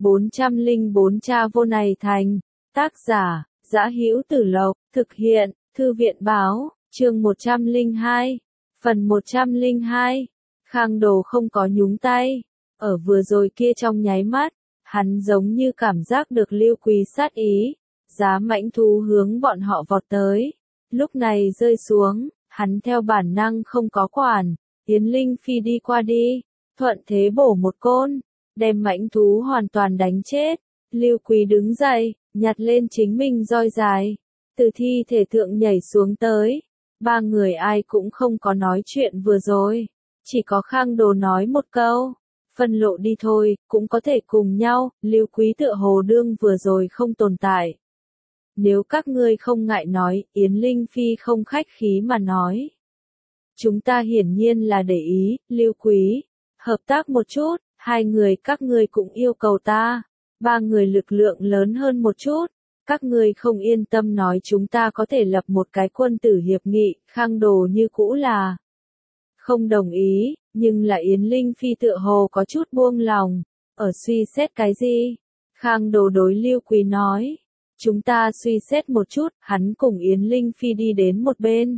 404 Cha vô này thành. Tác giả, Dã Hữu Tử Lộc, thực hiện, Thư viện báo, chương 102. Phần 102. Khang Đồ không có nhúng tay. Ở vừa rồi kia trong nháy mắt, hắn giống như cảm giác được Lưu Quý sát ý, giá mãnh thú hướng bọn họ vọt tới. Lúc này rơi xuống, hắn theo bản năng không có quản, Yến Linh Phi đi qua đi, thuận thế bổ một côn, đem mãnh thú hoàn toàn đánh chết. Lưu Quý đứng dậy, nhặt lên chính mình roi dài, từ thi thể thượng nhảy xuống tới. Ba người ai cũng không có nói chuyện vừa rồi, chỉ có Khang Đồ nói một câu, phân lộ đi thôi, cũng có thể cùng nhau. Lưu Quý tựa hồ đương vừa rồi không tồn tại. Nếu các ngươi không ngại nói, Yến Linh Phi không khách khí mà nói. Chúng ta hiển nhiên là để ý, Lưu Quý, hợp tác một chút, hai người các ngươi cũng yêu cầu ta, ba người lực lượng lớn hơn một chút, các ngươi không yên tâm nói chúng ta có thể lập một cái quân tử hiệp nghị. Khang Đồ như cũ là không đồng ý, nhưng là Yến Linh Phi tựa hồ có chút buông lòng, ở suy xét cái gì? Khang Đồ đối Lưu Quý nói, chúng ta suy xét một chút. Hắn cùng Yến Linh Phi đi đến một bên,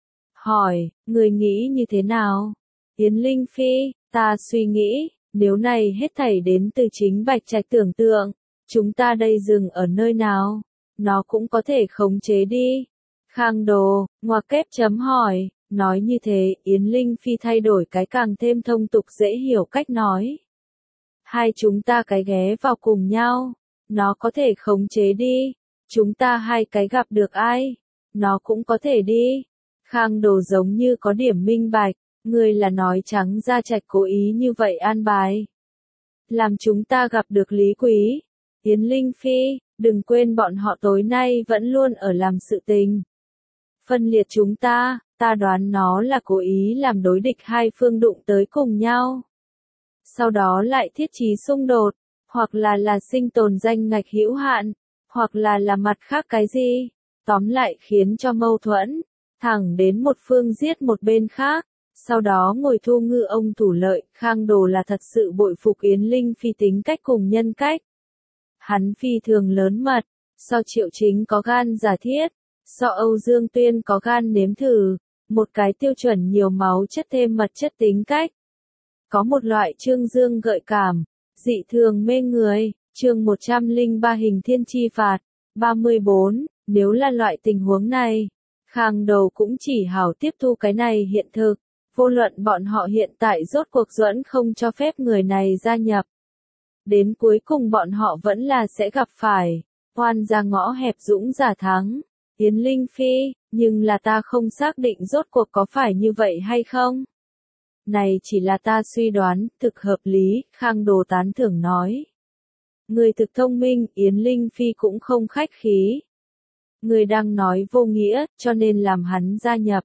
hỏi, người nghĩ như thế nào? Yến Linh Phi, ta suy nghĩ, nếu này hết thảy đến từ chính Bạch Trạch tưởng tượng, chúng ta đây dừng ở nơi nào, nó cũng có thể khống chế đi. Khang Đồ, ngoặc kép chấm hỏi, nói như thế, Yến Linh Phi thay đổi cái càng thêm thông tục dễ hiểu cách nói. Hai chúng ta cái ghé vào cùng nhau, nó có thể khống chế đi, chúng ta hai cái gặp được ai, nó cũng có thể đi. Khang Đồ giống như có điểm minh bạch, người là nói trắng ra Trạch cố ý như vậy an bài. Làm chúng ta gặp được Lý Quý. Yến Linh Phi, đừng quên bọn họ tối nay vẫn luôn ở làm sự tình. Phân liệt chúng ta, ta đoán nó là cố ý làm đối địch hai phương đụng tới cùng nhau. Sau đó lại thiết trí xung đột, hoặc là sinh tồn danh ngạch hữu hạn, hoặc là mặt khác cái gì. Tóm lại khiến cho mâu thuẫn, thẳng đến một phương giết một bên khác, sau đó ngồi thu ngư ông thủ lợi. Khang Đồ là thật sự bội phục Yến Linh Phi tính cách cùng nhân cách. Hắn phi thường lớn mật, so Triệu Chính có gan giả thiết, so Âu Dương Tuyên có gan nếm thử, một cái tiêu chuẩn nhiều máu chất thêm mật chất tính cách. Có một loại trương dương gợi cảm, dị thường mê người. Chương 103 Hình Thiên Chi Phạt. 34. Nếu là loại tình huống này, Khang Đồ cũng chỉ hảo tiếp thu cái này hiện thực, vô luận bọn họ hiện tại rốt cuộc duẫn không cho phép người này gia nhập. Đến cuối cùng bọn họ vẫn là sẽ gặp phải, oan ra ngõ hẹp dũng giả thắng. Yến Linh Phi, nhưng là ta không xác định rốt cuộc có phải như vậy hay không? Này chỉ là ta suy đoán, thực hợp lý. Khang Đồ tán thưởng nói. Người thực thông minh. Yến Linh Phi cũng không khách khí. Người đang nói vô nghĩa, cho nên làm hắn gia nhập.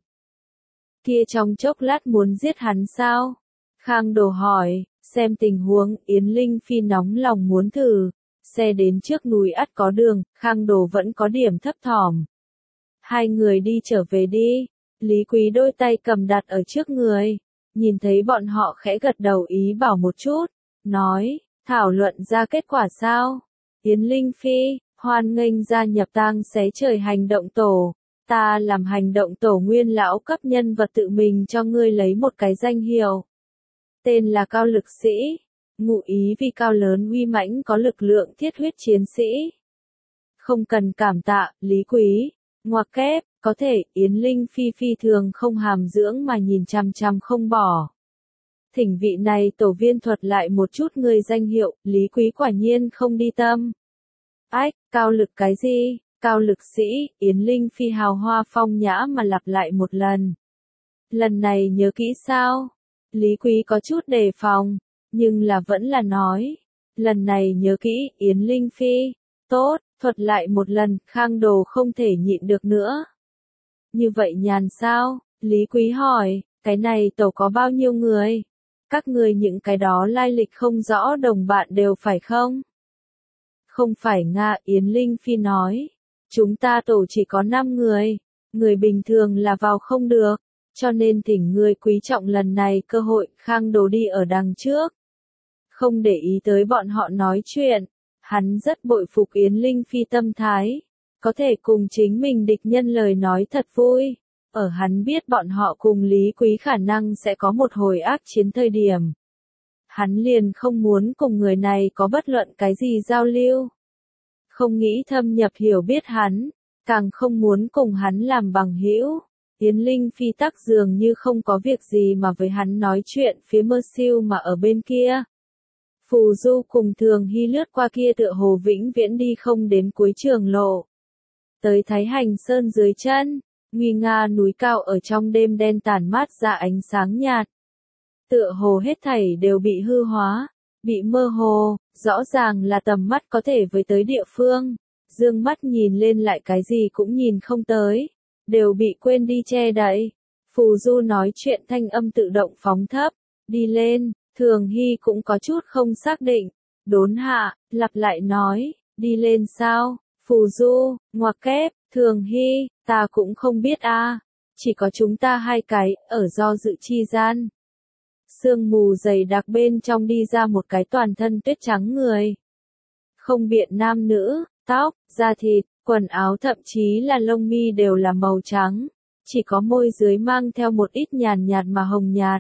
Kia trong chốc lát muốn giết hắn sao? Khang Đồ hỏi, xem tình huống. Yến Linh Phi nóng lòng muốn thử, xe đến trước núi ắt có đường. Khang Đồ vẫn có điểm thấp thỏm. Hai người đi trở về đi. Lý Quý đôi tay cầm đặt ở trước người, nhìn thấy bọn họ khẽ gật đầu ý bảo một chút, nói, thảo luận ra kết quả sao? Yến Linh Phi, hoan nghênh gia nhập tang xé trời hành động tổ. Ta làm hành động tổ nguyên lão cấp nhân vật tự mình cho ngươi lấy một cái danh hiệu. Tên là Cao Lực Sĩ, ngụ ý vì cao lớn uy mãnh có lực lượng thiết huyết chiến sĩ. Không cần cảm tạ, Lý Quý. Ngoặc kép, có thể. Yến Linh Phi phi thường không hàm dưỡng mà nhìn chằm chằm không bỏ. Thỉnh vị này tổ viên thuật lại một chút người danh hiệu. Lý Quý quả nhiên không đi tâm. Ách, cao lực cái gì? Cao Lực Sĩ. Yến Linh Phi hào hoa phong nhã mà lặp lại một lần. Lần này nhớ kỹ sao? Lý Quý có chút đề phòng, nhưng là vẫn là nói. Lần này nhớ kỹ. Yến Linh Phi, tốt, thuật lại một lần. Khang Đồ không thể nhịn được nữa. Như vậy nhàn sao? Lý Quý hỏi, cái này tổ có bao nhiêu người? Các người những cái đó lai lịch không rõ đồng bạn đều phải không? Không phải Nga. Yến Linh Phi nói, chúng ta tổ chỉ có 5 người, người bình thường là vào không được, cho nên thỉnh người quý trọng lần này cơ hội. Khang Đồ đi ở đằng trước. không để ý tới bọn họ nói chuyện. Hắn rất bội phục Yến Linh Phi tâm thái, có thể cùng chính mình địch nhân lời nói thật vui. Ở hắn biết bọn họ cùng Lý Quý khả năng sẽ có một hồi ác chiến thời điểm. Hắn liền không muốn cùng người này có bất luận cái gì giao lưu. Không nghĩ thâm nhập hiểu biết hắn, càng không muốn cùng hắn làm bằng hữu. Yến Linh Phi tắc dường như không có việc gì mà với hắn nói chuyện phía Mơ Siêu mà ở bên kia. Phù Du cùng Thường Hy lướt qua kia tựa hồ vĩnh viễn đi không đến cuối trường lộ. Tới Thái Hành Sơn dưới chân, nguy nga núi cao ở trong đêm đen tàn mát ra ánh sáng nhạt. Tựa hồ hết thảy đều bị hư hóa, bị mơ hồ, rõ ràng là tầm mắt có thể với tới địa phương. Dương mắt nhìn lên lại cái gì cũng nhìn không tới, đều bị quên đi che đậy. Phù Du nói chuyện thanh âm tự động phóng thấp, đi lên. Thường Hy cũng có chút không xác định, đốn hạ, lặp lại nói, đi lên sao? Phù Du, ngoặc kép, Thường Hy, ta cũng không biết a, chỉ có chúng ta hai cái, ở do dự chi gian. Sương mù dày đặc bên trong đi ra một cái toàn thân tuyết trắng người. Không biện nam nữ, tóc, da thịt, quần áo thậm chí là lông mi đều là màu trắng, chỉ có môi dưới mang theo một ít nhàn nhạt mà hồng nhạt.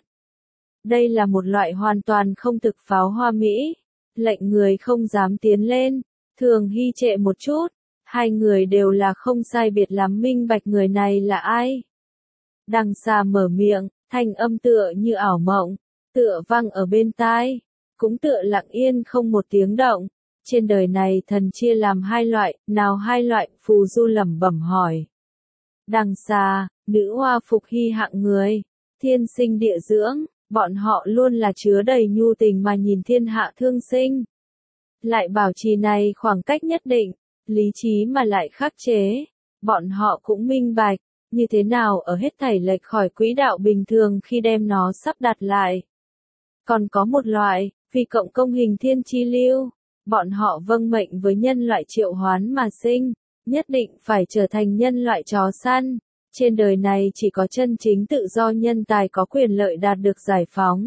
Đây là một loại hoàn toàn không thực pháo hoa mỹ, lệnh người không dám tiến lên. Thường Hy trệ một chút, hai người đều là không sai biệt lắm minh bạch người này là ai. Đằng xa mở miệng, thanh âm tựa như ảo mộng, tựa vang ở bên tai, cũng tựa lặng yên không một tiếng động. Trên đời này thần chia làm hai loại, nào hai loại? Phù Du lẩm bẩm hỏi. Đằng xa, nữ hoa phục hy hạng người, thiên sinh địa dưỡng. Bọn họ luôn là chứa đầy nhu tình mà nhìn thiên hạ thương sinh. Lại bảo trì này khoảng cách nhất định, lý trí mà lại khắc chế. Bọn họ cũng minh bạch, như thế nào ở hết thảy lệch khỏi quỹ đạo bình thường khi đem nó sắp đặt lại. Còn có một loại, vì cộng công hình thiên chi lưu, bọn họ vâng mệnh với nhân loại triệu hoán mà sinh, nhất định phải trở thành nhân loại chó săn. Trên đời này chỉ có chân chính tự do nhân tài có quyền lợi đạt được giải phóng.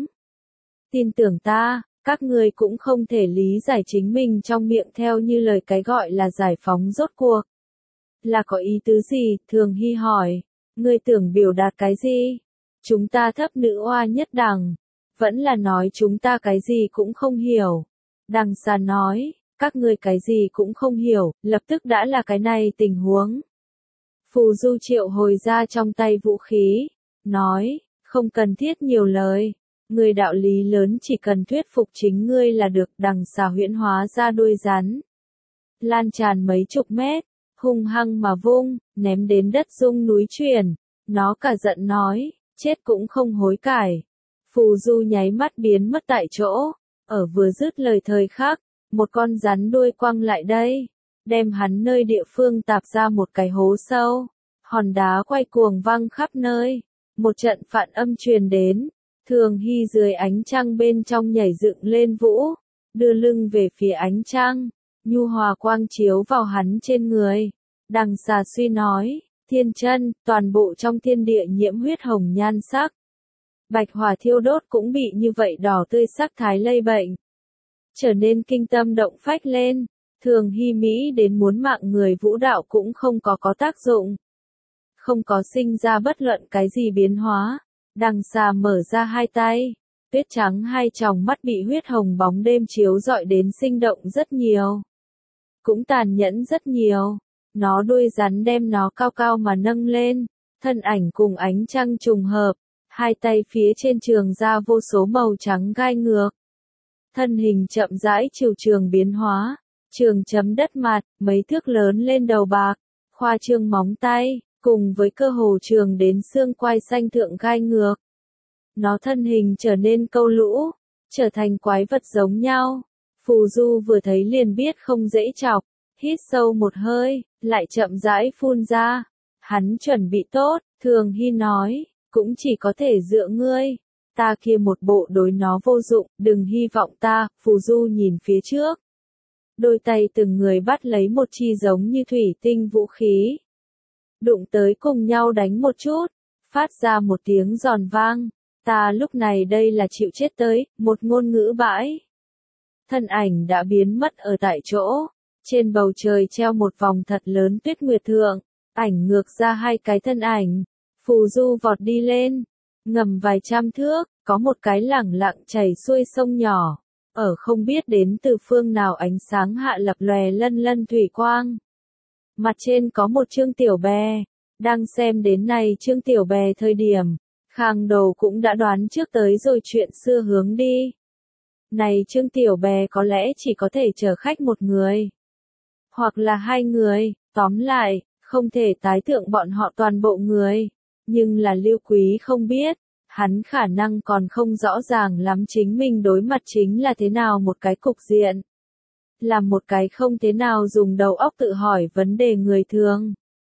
Tin tưởng ta, các ngươi cũng không thể lý giải chính mình trong miệng theo như lời cái gọi là giải phóng rốt cuộc. Là có ý tứ gì? Thường Hy hỏi. Ngươi tưởng biểu đạt cái gì? Chúng ta thấp nữ oa nhất đẳng. Vẫn là nói chúng ta cái gì cũng không hiểu. Đằng xa nói, các ngươi cái gì cũng không hiểu, lập tức đã là cái này tình huống. Phù Du triệu hồi ra trong tay vũ khí, nói, không cần thiết nhiều lời, người đạo lý lớn chỉ cần thuyết phục chính ngươi là được. Đằng xà huyễn hóa ra đuôi rắn, lan tràn mấy chục mét, hung hăng mà vung, ném đến đất rung núi chuyển, nó cả giận nói, chết cũng không hối cải. Phù Du nháy mắt biến mất tại chỗ, ở vừa dứt lời thời khắc, một con rắn đuôi quăng lại đây. Đem hắn nơi địa phương tạp ra một cái hố sâu, hòn đá quay cuồng văng khắp nơi, một trận phản âm truyền đến. Thường Hy dưới ánh trăng bên trong nhảy dựng lên vũ, đưa lưng về phía ánh trăng, nhu hòa quang chiếu vào hắn trên người. Đằng xà suy nói, thiên chân, toàn bộ trong thiên địa nhiễm huyết hồng nhan sắc. Bạch hỏa thiêu đốt cũng bị như vậy đỏ tươi sắc thái lây bệnh, trở nên kinh tâm động phách lên. Thường Hy Mỹ đến muốn mạng người vũ đạo cũng không có tác dụng. Không có sinh ra bất luận cái gì biến hóa. Đằng xà mở ra hai tay. Tuyết trắng hai tròng mắt bị huyết hồng bóng đêm chiếu rọi đến sinh động rất nhiều. Cũng tàn nhẫn rất nhiều. Nó đuôi rắn đem nó cao cao mà nâng lên. Thân ảnh cùng ánh trăng trùng hợp. Hai tay phía trên trường ra vô số màu trắng gai ngược. Thân hình chậm rãi chiều trường biến hóa. Trường chấm đất mặt, mấy thước lớn lên đầu bạc, khoa trương móng tay, cùng với cơ hồ trường đến xương quai xanh thượng gai ngược. Nó thân hình trở nên câu lũ, trở thành quái vật giống nhau. Phù Du vừa thấy liền biết không dễ chọc, hít sâu một hơi, lại chậm rãi phun ra. Hắn chuẩn bị tốt, Thường Hy nói, cũng chỉ có thể dựa ngươi. Ta kia một bộ đối nó vô dụng, đừng hy vọng ta. Phù Du nhìn phía trước. Đôi tay từng người bắt lấy một chi giống như thủy tinh vũ khí. Đụng tới cùng nhau đánh một chút, phát ra một tiếng giòn vang. Ta lúc này đây là chịu chết tới, một ngôn ngữ bãi. thân ảnh đã biến mất ở tại chỗ. Trên bầu trời treo một vòng thật lớn tuyết nguyệt thượng, ảnh ngược ra hai cái thân ảnh. Phù Du vọt đi lên, ngầm vài trăm thước, có một cái lẳng lặng chảy xuôi sông nhỏ. Ở không biết đến từ phương nào ánh sáng hạ lập lòe lân lân thủy quang. Mặt trên có một Trương Tiểu Bè, đang xem đến này Trương Tiểu Bè thời điểm, Khang Đồ cũng đã đoán trước tới rồi chuyện xưa hướng đi. Này Trương Tiểu Bè có lẽ chỉ có thể chở khách một người, hoặc là hai người, tóm lại, không thể tái thượng bọn họ toàn bộ người. Nhưng là Lưu Quý không biết, hắn khả năng còn không rõ ràng lắm chính mình đối mặt chính là thế nào một cái cục diện. Là một cái không thế nào dùng đầu óc tự hỏi vấn đề người thường.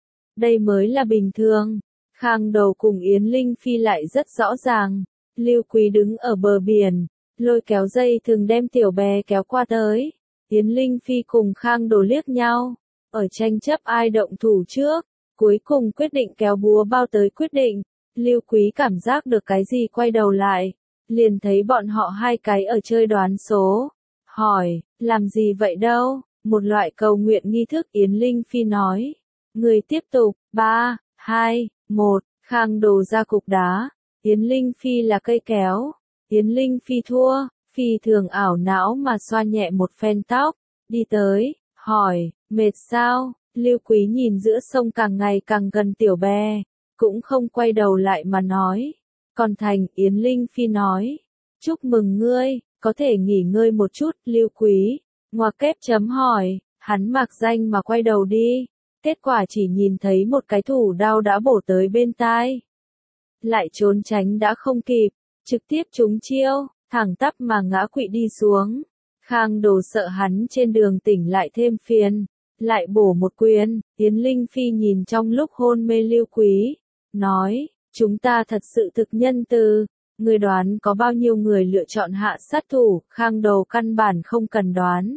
Đây mới là bình thường. Khang Đầu cùng Yến Linh Phi lại rất rõ ràng. Lưu Quý đứng ở bờ biển, lôi kéo dây thường đem Tiểu Bè kéo qua tới. Yến Linh Phi cùng Khang Đồ liếc nhau, ở tranh chấp ai động thủ trước, cuối cùng quyết định kéo búa bao tới quyết định. Lưu Quý cảm giác được cái gì quay đầu lại, liền thấy bọn họ hai cái ở chơi đoán số. Hỏi, làm gì vậy đâu? Một loại cầu nguyện nghi thức. Yến Linh Phi nói. Người tiếp tục, 3, 2, 1, Khang Đồ ra cục đá. Yến Linh Phi là cây kéo. Yến Linh Phi thua, Phi thường ảo não mà xoa nhẹ một phen tóc, đi tới, hỏi, mệt sao? Lưu Quý nhìn giữa sông càng ngày càng gần Tiểu Bè, cũng không quay đầu lại mà nói. Còn thành, Yến Linh Phi nói. Chúc mừng ngươi, có thể nghỉ ngơi một chút. Lưu Quý, ngoặc kép chấm hỏi, hắn mặc danh mà quay đầu đi. Kết quả chỉ nhìn thấy một cái thủ đao đã bổ tới bên tai. Lại trốn tránh đã không kịp, trực tiếp trúng chiêu, thẳng tắp mà ngã quỵ đi xuống. Khang Đồ sợ hắn trên đường tỉnh lại thêm phiền, lại bổ một quyền. Yến Linh Phi nhìn trong lúc hôn mê Lưu Quý, nói, chúng ta thật sự thực nhân từ. Người đoán có bao nhiêu người lựa chọn hạ sát thủ? Khang Đồ căn bản không cần đoán.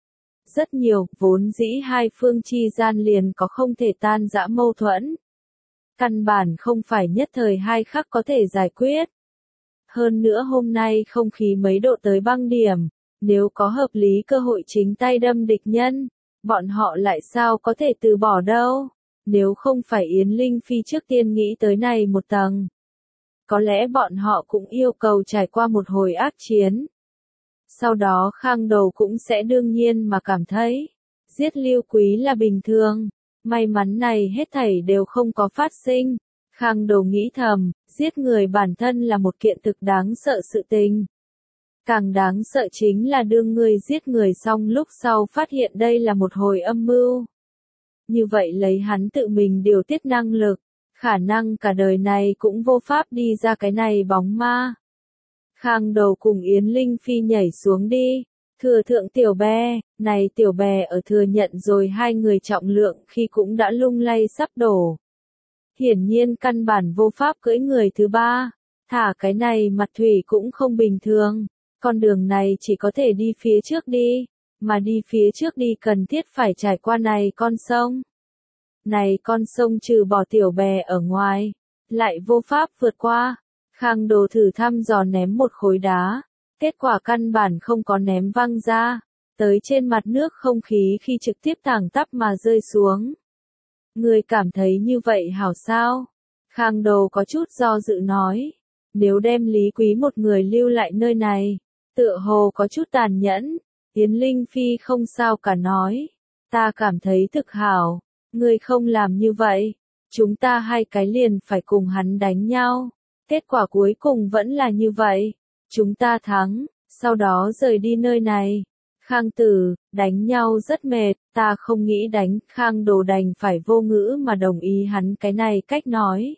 Rất nhiều, vốn dĩ hai phương chi gian liền có không thể tan rã mâu thuẫn. Căn bản không phải nhất thời hai khắc có thể giải quyết. Hơn nữa hôm nay không khí mấy độ tới băng điểm, nếu có hợp lý cơ hội chính tay đâm địch nhân, bọn họ lại sao có thể từ bỏ đâu. Nếu không phải Yến Linh Phi trước tiên nghĩ tới này một tầng, có lẽ bọn họ cũng yêu cầu trải qua một hồi ác chiến. Sau đó Khang Đầu cũng sẽ đương nhiên mà cảm thấy, giết Lưu Quý là bình thường. May mắn này hết thảy đều không có phát sinh. Khang Đầu nghĩ thầm, giết người bản thân là một kiện thực đáng sợ sự tình. Càng đáng sợ chính là đương người giết người xong lúc sau phát hiện đây là một hồi âm mưu. Như vậy lấy hắn tự mình điều tiết năng lực, khả năng cả đời này cũng vô pháp đi ra cái này bóng ma. Khang Đầu cùng Yến Linh Phi nhảy xuống đi, thừa thượng Tiểu Bè, này Tiểu Bè ở thừa nhận rồi hai người trọng lượng khi cũng đã lung lay sắp đổ. Hiển nhiên căn bản vô pháp cưỡi người thứ ba, thả cái này mặt thủy cũng không bình thường, con đường này chỉ có thể đi phía trước đi, mà đi phía trước đi cần thiết phải trải qua này con sông. Này con sông trừ bỏ Tiểu Bè ở ngoài, lại vô pháp vượt qua. Khang Đồ thử thăm dò ném một khối đá, kết quả căn bản không có ném văng ra, tới trên mặt nước không khí khi trực tiếp thẳng tắp mà rơi xuống. Người cảm thấy như vậy hảo sao? Khang Đồ có chút do dự nói, nếu đem Lý Quý một người lưu lại nơi này, tựa hồ có chút tàn nhẫn. Yến Linh Phi không sao cả nói, ta cảm thấy thực hảo, người không làm như vậy, chúng ta hai cái liền phải cùng hắn đánh nhau. Kết quả cuối cùng vẫn là như vậy. Chúng ta thắng, sau đó rời đi nơi này. Khang Tử, đánh nhau rất mệt, ta không nghĩ đánh. Khang Đồ đành phải vô ngữ mà đồng ý hắn cái này cách nói.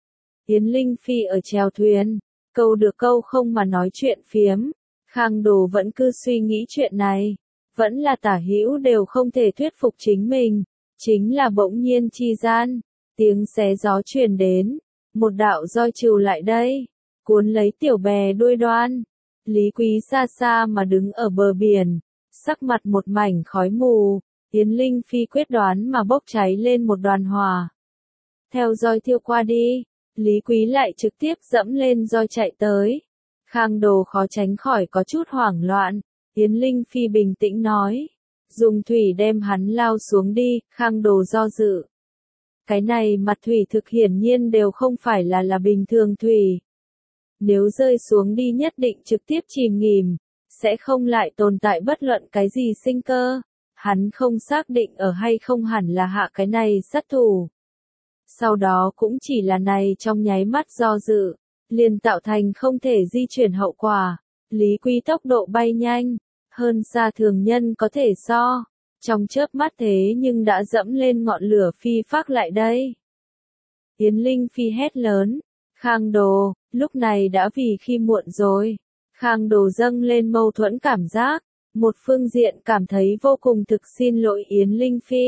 Yến Linh Phi ở chèo thuyền, câu được câu không mà nói chuyện phiếm. Khang Đồ vẫn cứ suy nghĩ chuyện này. Vẫn là tả hữu đều không thể thuyết phục chính mình. Chính là bỗng nhiên chi gian. Tiếng xé gió truyền đến. Một đạo roi trừu lại đây, cuốn lấy Tiểu Bè đuôi đoan. Lý Quý xa xa mà đứng ở bờ biển, sắc mặt một mảnh khói mù. Yến Linh Phi quyết đoán mà bốc cháy lên một đoàn hỏa. Theo roi thiêu qua đi, Lý Quý lại trực tiếp dẫm lên roi chạy tới. Khang Đồ khó tránh khỏi có chút hoảng loạn, Yến Linh Phi bình tĩnh nói. Dùng thủy đem hắn lao xuống đi, Khang Đồ do dự. Cái này mặt thủy thực hiển nhiên đều không phải là bình thường thủy. Nếu rơi xuống đi nhất định trực tiếp chìm nghỉm, sẽ không lại tồn tại bất luận cái gì sinh cơ. Hắn không xác định ở hay không hẳn là hạ cái này sát thủ. Sau đó cũng chỉ là này trong nháy mắt do dự, liền tạo thành không thể di chuyển hậu quả. Lý Quý tốc độ bay nhanh, hơn xa thường nhân có thể so. Trong chớp mắt thế nhưng đã dẫm lên ngọn lửa phi phác lại đây. Yến Linh Phi hét lớn. Khang Đồ, lúc này đã vì khi muộn rồi. Khang Đồ dâng lên mâu thuẫn cảm giác. Một phương diện cảm thấy vô cùng thực xin lỗi Yến Linh Phi.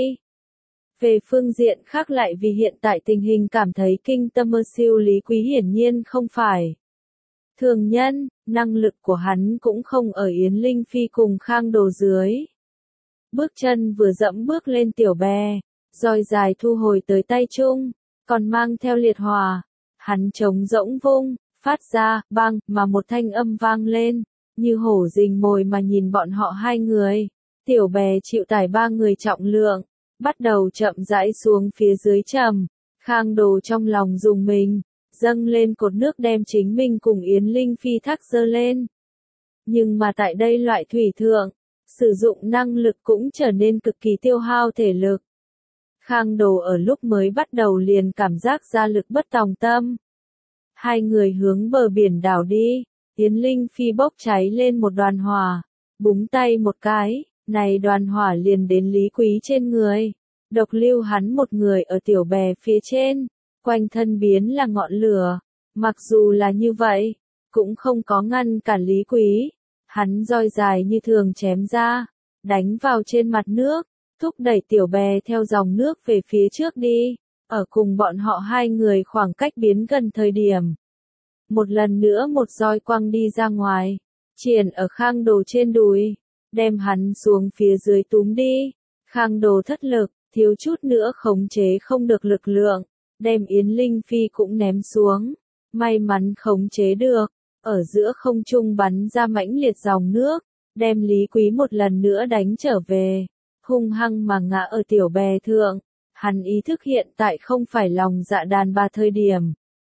Về phương diện khác lại vì hiện tại tình hình cảm thấy kinh tâm mơ siêu Lý Quý hiển nhiên không phải thường nhân, năng lực của hắn cũng không ở Yến Linh Phi cùng Khang Đồ dưới. Bước chân vừa dẫm bước lên tiểu bè, roi dài thu hồi tới tay trung, còn mang theo liệt hỏa. Hắn trống rỗng vung, phát ra, bang, mà một thanh âm vang lên, như hổ rình mồi mà nhìn bọn họ hai người. Tiểu bè chịu tải ba người trọng lượng, bắt đầu chậm rãi xuống phía dưới trầm. Khang Đồ trong lòng dùng mình, dâng lên cột nước đem chính mình cùng Yến Linh Phi thác dơ lên. Nhưng mà tại đây loại thủy thượng, sử dụng năng lực cũng trở nên cực kỳ tiêu hao thể lực. Khang Đồ ở lúc mới bắt đầu liền cảm giác ra lực bất tòng tâm. Hai người hướng bờ biển đảo đi, Yến Linh Phi bốc cháy lên một đoàn hỏa, búng tay một cái, này đoàn hỏa liền đến Lý Quý trên người. Độc lưu hắn một người ở tiểu bè phía trên, quanh thân biến là ngọn lửa. Mặc dù là như vậy, cũng không có ngăn cản Lý Quý. Hắn roi dài như thường chém ra, đánh vào trên mặt nước, thúc đẩy tiểu bè theo dòng nước về phía trước đi. Ở cùng bọn họ hai người khoảng cách biến gần thời điểm. Một lần nữa một roi quăng đi ra ngoài, chìa ở Khang Đồ trên đùi, đem hắn xuống phía dưới túm đi. Khang Đồ thất lực, thiếu chút nữa khống chế không được lực lượng, đem Yến Linh Phi cũng ném xuống. May mắn khống chế được, ở giữa không trung bắn ra mãnh liệt dòng nước, đem Lý Quý một lần nữa đánh trở về, hung hăng mà ngã ở tiểu bè thượng. Hắn ý thức hiện tại không phải lòng dạ đàn bà thời điểm.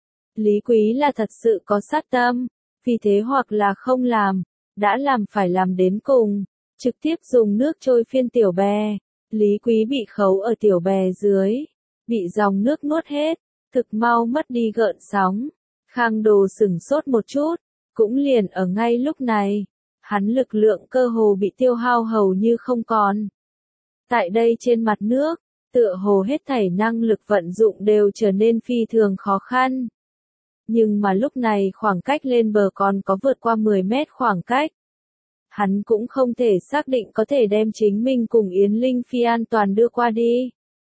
Lý Quý là thật sự có sát tâm, vì thế hoặc là không làm, đã làm phải làm đến cùng, trực tiếp dùng nước trôi phiên tiểu bè. Lý Quý bị khấu ở tiểu bè dưới, bị dòng nước nuốt hết, thực mau mất đi gợn sóng. Khang Đồ sửng sốt một chút, cũng liền ở ngay lúc này, hắn lực lượng cơ hồ bị tiêu hao hầu như không còn. Tại đây trên mặt nước, tựa hồ hết thảy năng lực vận dụng đều trở nên phi thường khó khăn. Nhưng mà lúc này khoảng cách lên bờ còn có vượt qua 10 mét khoảng cách. Hắn cũng không thể xác định có thể đem chính mình cùng Yến Linh Phi an toàn đưa qua đi.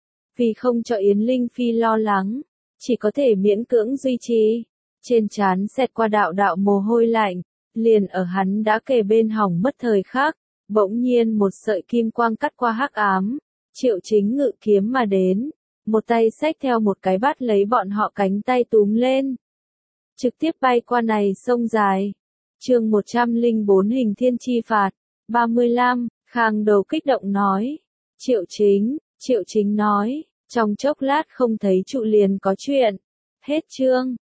Vì không cho Yến Linh Phi lo lắng, chỉ có thể miễn cưỡng duy trì. Trên trán xẹt qua đạo đạo mồ hôi lạnh, liền ở hắn đã kề bên hỏng mất thời khắc, bỗng nhiên một sợi kim quang cắt qua hắc ám. Triệu Chính ngự kiếm mà đến, một tay xách theo một cái bát lấy bọn họ cánh tay túm lên. Trực tiếp bay qua này sông dài. Chương 104 Hình Thiên Chi Phạt. 35, Khang Đồ kích động nói. Triệu Chính nói, trong chốc lát không thấy trụ liền có chuyện. Hết chương.